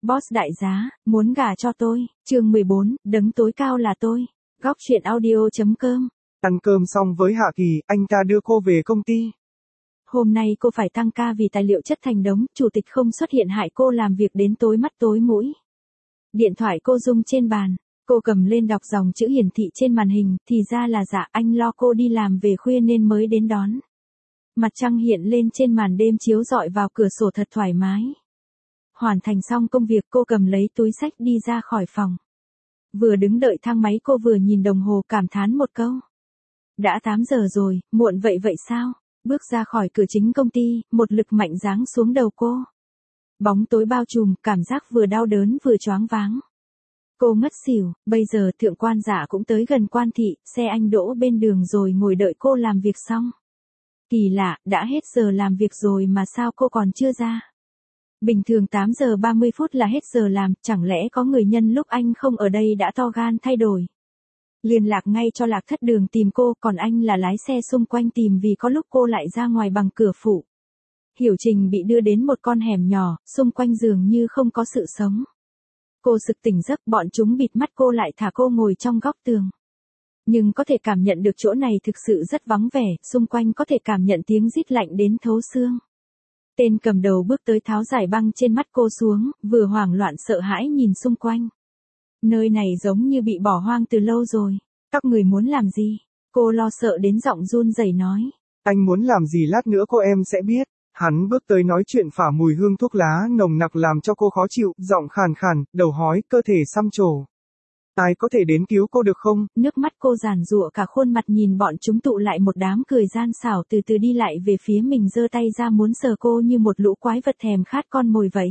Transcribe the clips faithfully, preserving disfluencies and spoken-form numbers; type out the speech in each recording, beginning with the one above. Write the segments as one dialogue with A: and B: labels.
A: Boss đại giá, muốn gả cho tôi. Chương mười bốn, đấng tối cao là tôi. Góc truyện audio.com.
B: Ăn cơm xong với Hạ Kỳ, anh ta đưa cô về công ty.
A: Hôm nay cô phải tăng ca vì tài liệu chất thành đống, chủ tịch không xuất hiện hại cô làm việc đến tối mắt tối mũi. Điện thoại cô rung trên bàn, cô cầm lên đọc dòng chữ hiển thị trên màn hình, thì ra là dạ anh lo cô đi làm về khuya nên mới đến đón. Mặt trăng hiện lên trên màn đêm chiếu rọi vào cửa sổ thật thoải mái. Hoàn thành xong công việc cô cầm lấy túi xách đi ra khỏi phòng. Vừa đứng đợi thang máy cô vừa nhìn đồng hồ cảm thán một câu. Đã tám giờ rồi, muộn vậy vậy sao? Bước ra khỏi cửa chính công ty, một lực mạnh giáng xuống đầu cô. Bóng tối bao trùm, cảm giác vừa đau đớn vừa choáng váng. Cô ngất xỉu, bây giờ thượng quan dạ cũng tới gần quan thị, xe anh đỗ bên đường rồi ngồi đợi cô làm việc xong. Kỳ lạ, đã hết giờ làm việc rồi mà sao cô còn chưa ra? Bình thường tám giờ ba mươi phút là hết giờ làm, chẳng lẽ có người nhân lúc anh không ở đây đã to gan thay đổi? Liên lạc ngay cho Lạc Thất Đường tìm cô, còn anh là lái xe xung quanh tìm vì có lúc cô lại ra ngoài bằng cửa phụ. Hiểu Trình bị đưa đến một con hẻm nhỏ, xung quanh dường như không có sự sống. Cô sực tỉnh giấc, bọn chúng bịt mắt cô lại thả cô ngồi trong góc tường. Nhưng có thể cảm nhận được chỗ này thực sự rất vắng vẻ, xung quanh có thể cảm nhận tiếng rít lạnh đến thấu xương. Tên cầm đầu bước tới tháo giải băng trên mắt cô xuống, vừa hoảng loạn sợ hãi nhìn xung quanh. Nơi này giống như bị bỏ hoang từ lâu rồi. Các người muốn làm gì? Cô lo sợ đến giọng run rẩy nói.
B: Anh muốn làm gì lát nữa cô em sẽ biết. Hắn bước tới nói chuyện phả mùi hương thuốc lá nồng nặc làm cho cô khó chịu, giọng khàn khàn, đầu hói, cơ thể xăm trổ. Ai có thể đến cứu cô được không?
A: Nước mắt cô giàn giụa cả khuôn mặt nhìn bọn chúng tụ lại một đám cười gian xảo từ từ đi lại về phía mình giơ tay ra muốn sờ cô như một lũ quái vật thèm khát con mồi vậy.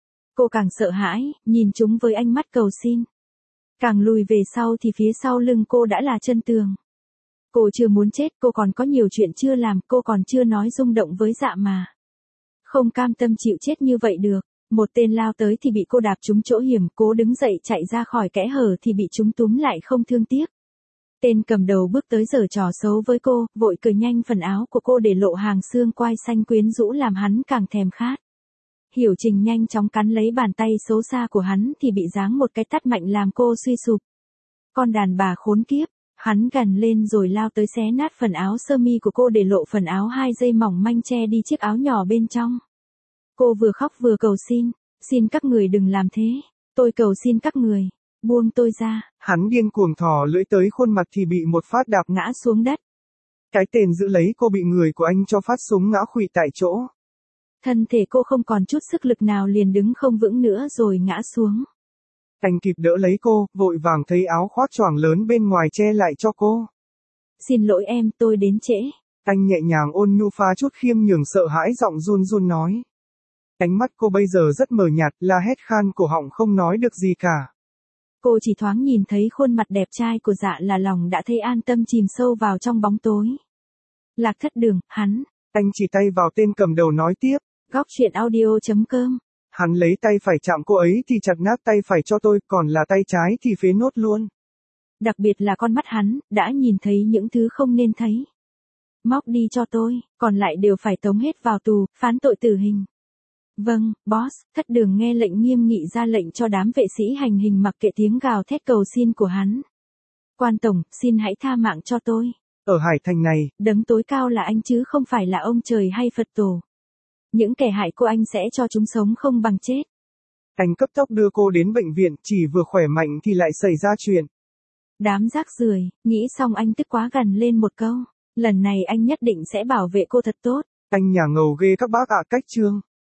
A: Cô càng sợ hãi, nhìn chúng với ánh mắt cầu xin. Càng lùi về sau thì phía sau lưng cô đã là chân tường. Cô chưa muốn chết, cô còn có nhiều chuyện chưa làm, cô còn chưa nói rung động với dạ mà. Không cam tâm chịu chết như vậy được. Một tên lao tới thì bị cô đạp trúng chỗ hiểm, cố đứng dậy chạy ra khỏi kẽ hở thì bị chúng túm lại không thương tiếc. Tên cầm đầu bước tới giở trò xấu với cô, vội cởi nhanh phần áo của cô để lộ hàng xương quai xanh quyến rũ làm hắn càng thèm khát. Hiểu Trình nhanh chóng cắn lấy bàn tay xấu xa của hắn thì bị giáng một cái tát mạnh làm cô suy sụp. Con đàn bà khốn kiếp, hắn gằn lên rồi lao tới xé nát phần áo sơ mi của cô để lộ phần áo hai dây mỏng manh che đi chiếc áo nhỏ bên trong. Cô vừa khóc vừa cầu xin, xin các người đừng làm thế, tôi cầu xin các người, buông tôi ra.
B: Hắn điên cuồng thò lưỡi tới khuôn mặt thì bị một phát đạp
A: ngã xuống đất.
B: Cái tên giữ lấy cô bị người của anh cho phát súng ngã khuỵu tại chỗ.
A: Thân thể cô không còn chút sức lực nào liền đứng không vững nữa rồi ngã xuống.
B: Anh kịp đỡ lấy cô, vội vàng thấy áo khoác choàng lớn bên ngoài che lại cho cô.
A: Xin lỗi em, tôi đến trễ.
B: Anh nhẹ nhàng ôn nhu pha chút khiêm nhường sợ hãi giọng run run nói. Ánh mắt cô bây giờ rất mờ nhạt, la hét khan cổ họng không nói được gì cả.
A: Cô chỉ thoáng nhìn thấy khuôn mặt đẹp trai của dạ là lòng đã thấy an tâm chìm sâu vào trong bóng tối. Lạc Thất Đường, hắn.
B: Anh chỉ tay vào tên cầm đầu nói tiếp.
A: Góc truyện audio.com.
B: Hắn lấy tay phải chạm cô ấy thì chặt nát tay phải cho tôi, còn là tay trái thì phế nốt luôn.
A: Đặc biệt là con mắt hắn, đã nhìn thấy những thứ không nên thấy. Móc đi cho tôi, còn lại đều phải tống hết vào tù, phán tội tử hình. Vâng, boss. Thất Đường nghe lệnh nghiêm nghị ra lệnh cho đám vệ sĩ hành hình mặc kệ tiếng gào thét cầu xin của hắn. Quan tổng, xin hãy tha mạng cho tôi.
B: Ở Hải Thành này,
A: đấng tối cao là anh chứ không phải là ông trời hay Phật tổ. Những kẻ hại cô anh sẽ cho chúng sống không bằng chết.
B: Anh cấp tốc đưa cô đến bệnh viện, chỉ vừa khỏe mạnh thì lại xảy ra chuyện.
A: Đám rác rưởi, nghĩ xong anh tức quá gằn lên một câu. Lần này anh nhất định sẽ bảo vệ cô thật tốt.
B: Anh nhà ngầu ghê các bác ạ. Cách chương.